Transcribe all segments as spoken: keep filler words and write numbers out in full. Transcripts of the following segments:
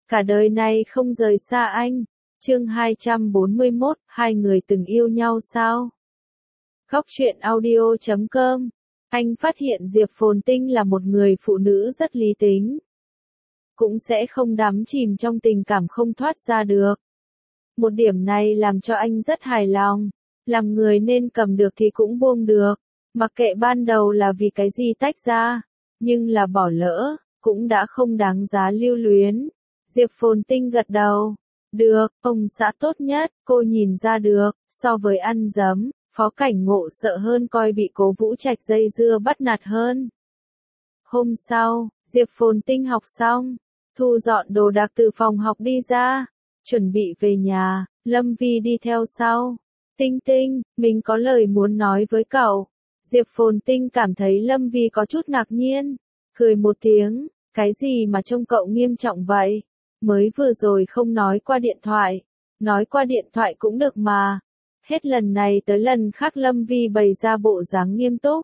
cả đời này không rời xa anh. Chương hai trăm bốn mươi mốt, hai người từng yêu nhau sao? Góc truyện audio chấm com. Anh phát hiện Diệp Phồn Tinh là một người phụ nữ rất lý tính. Cũng sẽ không đắm chìm trong tình cảm không thoát ra được. Một điểm này làm cho anh rất hài lòng. Làm người nên cầm được thì cũng buông được. Mặc kệ ban đầu là vì cái gì tách ra. Nhưng là bỏ lỡ, cũng đã không đáng giá lưu luyến. Diệp Phồn Tinh gật đầu. Được, ông xã tốt nhất, cô nhìn ra được, so với ăn dấm, Phó Cảnh Ngộ sợ hơn coi bị Cố Vũ Trạch dây dưa bắt nạt hơn. Hôm sau, Diệp Phồn Tinh học xong, thu dọn đồ đạc từ phòng học đi ra, chuẩn bị về nhà, Lâm Vi đi theo sau. Tinh Tinh, mình có lời muốn nói với cậu. Diệp Phồn Tinh cảm thấy Lâm Vi có chút ngạc nhiên, cười một tiếng, cái gì mà trông cậu nghiêm trọng vậy? Mới vừa rồi không nói qua điện thoại, nói qua điện thoại cũng được mà. Hết lần này tới lần khác Lâm Vi bày ra bộ dáng nghiêm túc.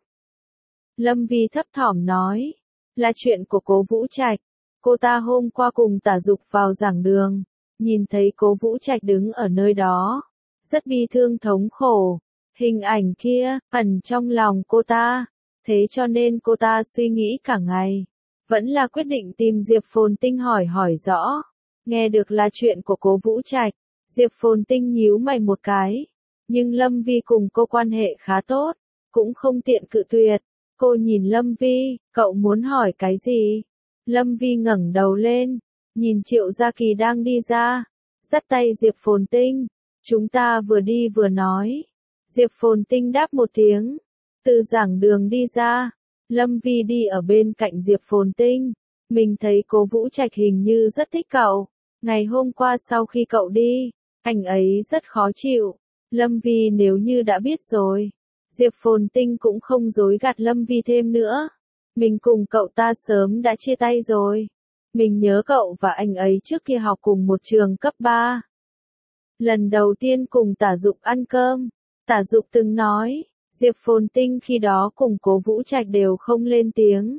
Lâm Vi thấp thỏm nói, là chuyện của Cố Vũ Trạch. Cô ta hôm qua cùng Tả Dục vào giảng đường, nhìn thấy Cố Vũ Trạch đứng ở nơi đó, rất bi thương thống khổ. Hình ảnh kia, ẩn trong lòng cô ta, thế cho nên cô ta suy nghĩ cả ngày. Vẫn là quyết định tìm Diệp Phồn Tinh hỏi hỏi rõ. Nghe được là chuyện của Cố Vũ Trạch, Diệp Phồn Tinh nhíu mày một cái. Nhưng Lâm Vi cùng cô quan hệ khá tốt, cũng không tiện cự tuyệt. Cô nhìn Lâm Vi, cậu muốn hỏi cái gì? Lâm Vi ngẩng đầu lên, nhìn Triệu Gia Kỳ đang đi ra, dắt tay Diệp Phồn Tinh. Chúng ta vừa đi vừa nói. Diệp Phồn Tinh đáp một tiếng, từ giảng đường đi ra. Lâm Vi đi ở bên cạnh Diệp Phồn Tinh. Mình thấy Cố Vũ Trạch hình như rất thích cậu. Ngày hôm qua sau khi cậu đi, anh ấy rất khó chịu. Lâm Vi nếu như đã biết rồi. Diệp Phồn Tinh cũng không dối gạt Lâm Vi thêm nữa. Mình cùng cậu ta sớm đã chia tay rồi. Mình nhớ cậu và anh ấy trước kia học cùng một trường cấp ba. Lần đầu tiên cùng Tả Dục ăn cơm, Tả Dục từng nói, Diệp Phồn Tinh khi đó cùng Cố Vũ Trạch đều không lên tiếng.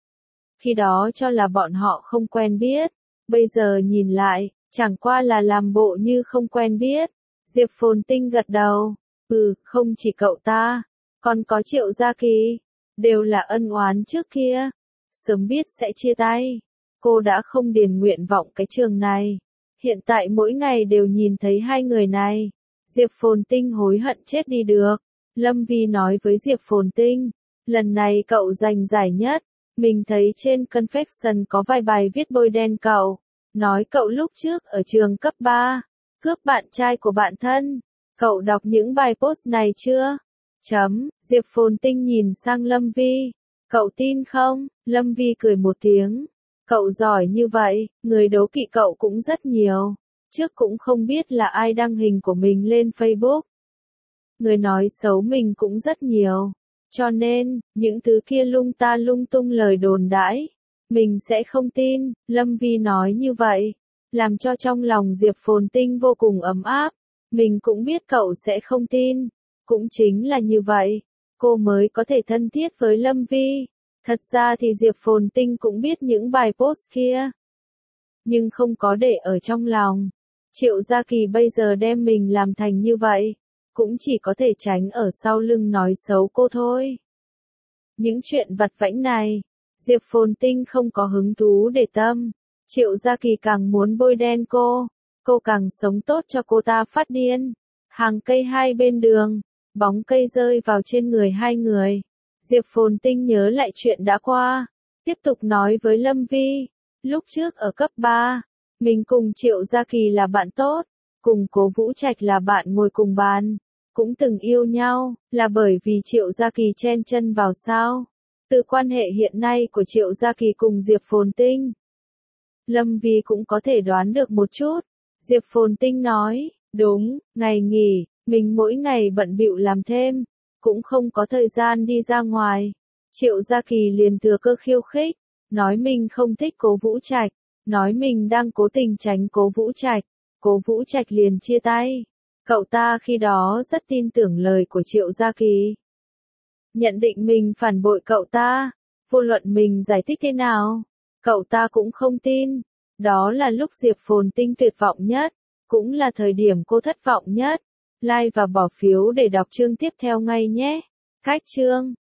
Khi đó cho là bọn họ không quen biết, bây giờ nhìn lại, chẳng qua là làm bộ như không quen biết. Diệp Phồn Tinh gật đầu, ừ, không chỉ cậu ta, còn có Triệu Gia Kỳ, đều là ân oán trước kia. Sớm biết sẽ chia tay, cô đã không điền nguyện vọng cái trường này. Hiện tại mỗi ngày đều nhìn thấy hai người này. Diệp Phồn Tinh hối hận chết đi được. Lâm Vi nói với Diệp Phồn Tinh, lần này cậu giành giải nhất. Mình thấy trên Confession có vài bài viết bôi đen cậu. Nói cậu lúc trước ở trường cấp ba, cướp bạn trai của bạn thân. Cậu đọc những bài post này chưa? Chấm, Diệp Phồn Tinh nhìn sang Lâm Vi. Cậu tin không? Lâm Vi cười một tiếng. Cậu giỏi như vậy, người đố kỵ cậu cũng rất nhiều. Trước cũng không biết là ai đăng hình của mình lên Facebook. Người nói xấu mình cũng rất nhiều. Cho nên, những thứ kia lung ta lung tung lời đồn đãi, mình sẽ không tin. Lâm Vi nói như vậy, làm cho trong lòng Diệp Phồn Tinh vô cùng ấm áp. Mình cũng biết cậu sẽ không tin. Cũng chính là như vậy, cô mới có thể thân thiết với Lâm Vi. Thật ra thì Diệp Phồn Tinh cũng biết những bài post kia, nhưng không có để ở trong lòng. Triệu Gia Kỳ bây giờ đem mình làm thành như vậy, cũng chỉ có thể tránh ở sau lưng nói xấu cô thôi. Những chuyện vặt vãnh này, Diệp Phồn Tinh không có hứng thú để tâm. Triệu Gia Kỳ càng muốn bôi đen cô, cô càng sống tốt cho cô ta phát điên. Hàng cây hai bên đường, bóng cây rơi vào trên người hai người. Diệp Phồn Tinh nhớ lại chuyện đã qua, tiếp tục nói với Lâm Vi, lúc trước ở cấp ba, mình cùng Triệu Gia Kỳ là bạn tốt, cùng Cố Vũ Trạch là bạn ngồi cùng bàn, cũng từng yêu nhau, là bởi vì Triệu Gia Kỳ chen chân vào sao? Từ quan hệ hiện nay của Triệu Gia Kỳ cùng Diệp Phồn Tinh, Lâm Vi cũng có thể đoán được một chút. Diệp Phồn Tinh nói, đúng, ngày nghỉ, mình mỗi ngày bận bịu làm thêm, cũng không có thời gian đi ra ngoài. Triệu Gia Kỳ liền thừa cơ khiêu khích, nói mình không thích Cố Vũ Trạch, nói mình đang cố tình tránh Cố Vũ Trạch. Cố Vũ Trạch liền chia tay. Cậu ta khi đó rất tin tưởng lời của Triệu Gia Kỳ, nhận định mình phản bội cậu ta. Vô luận mình giải thích thế nào, cậu ta cũng không tin. Đó là lúc Diệp Phồn Tinh tuyệt vọng nhất, cũng là thời điểm cô thất vọng nhất. Like và bỏ phiếu để đọc chương tiếp theo ngay nhé. Cách chương